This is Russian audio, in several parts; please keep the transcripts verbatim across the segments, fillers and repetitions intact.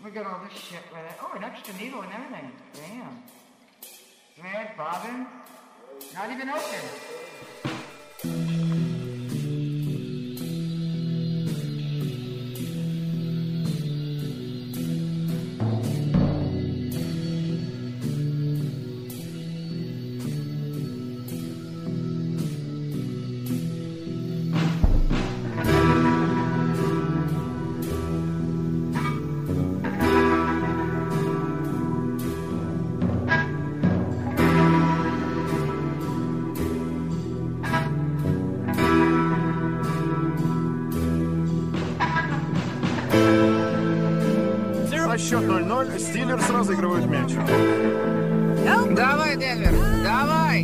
We got all this shit with it. Oh, an extra needle and everything. Damn. Thread, bobbin. Not even open. Счет ноль-ноль, Стиллерс разыгрывают мяч. Давай, Денвер, давай!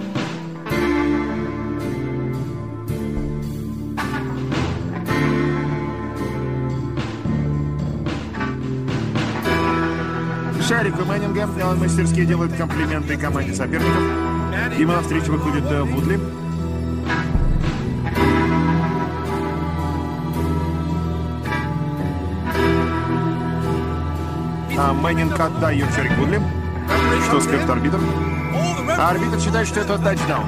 Шарик и Мэннингем мастерски делают комплименты команде соперников. Ему навстречу выходит Вудли. А Мэннинг отдает Шарик Вудли. Что скажет арбитр? А арбитр считает, что это тачдаун.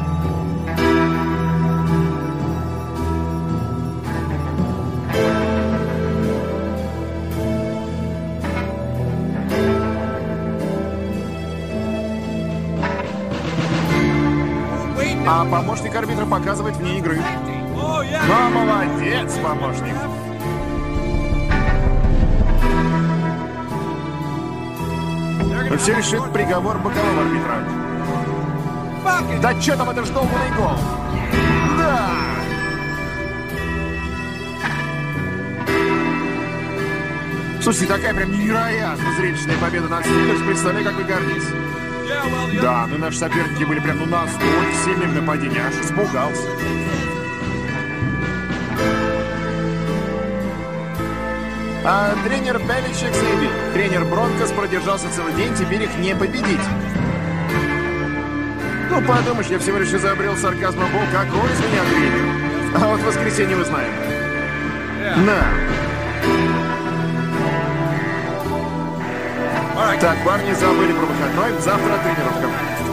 А помощник арбитра показывает вне игры. Ну, молодец, помощник. Все решит приговор бокового арбитра. Да что там, это ж долбанный гол. Да! Слушайте, такая прям невероятно зрелищная победа над Стиллерс. Представляю, как вы гордитесь. Да, ну наши соперники были прям ну настолько сильны в нападении, аж испугался. А тренер Беличек заявил, тренер Бронкос продержался целый день, теперь их не победить. Ну, подумаешь, я всего лишь изобрел сарказмом был, какой из меня тренер. А вот в воскресенье мы знаем. На. Так, парни забыли про выходной, завтра тренировка.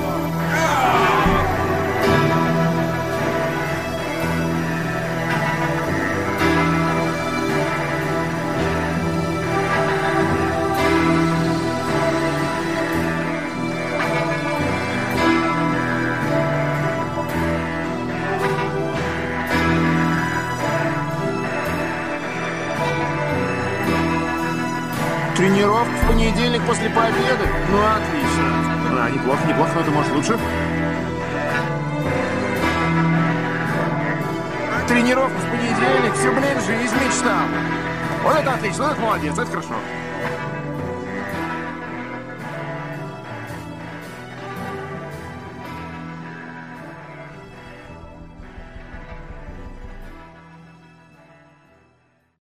Тренировка в понедельник после победы? Ну, отлично. А, неплохо, неплохо, но это может лучше. Тренировка в понедельник? Все, блин, жизнь мечта. Вот это отлично, вот это молодец, это хорошо.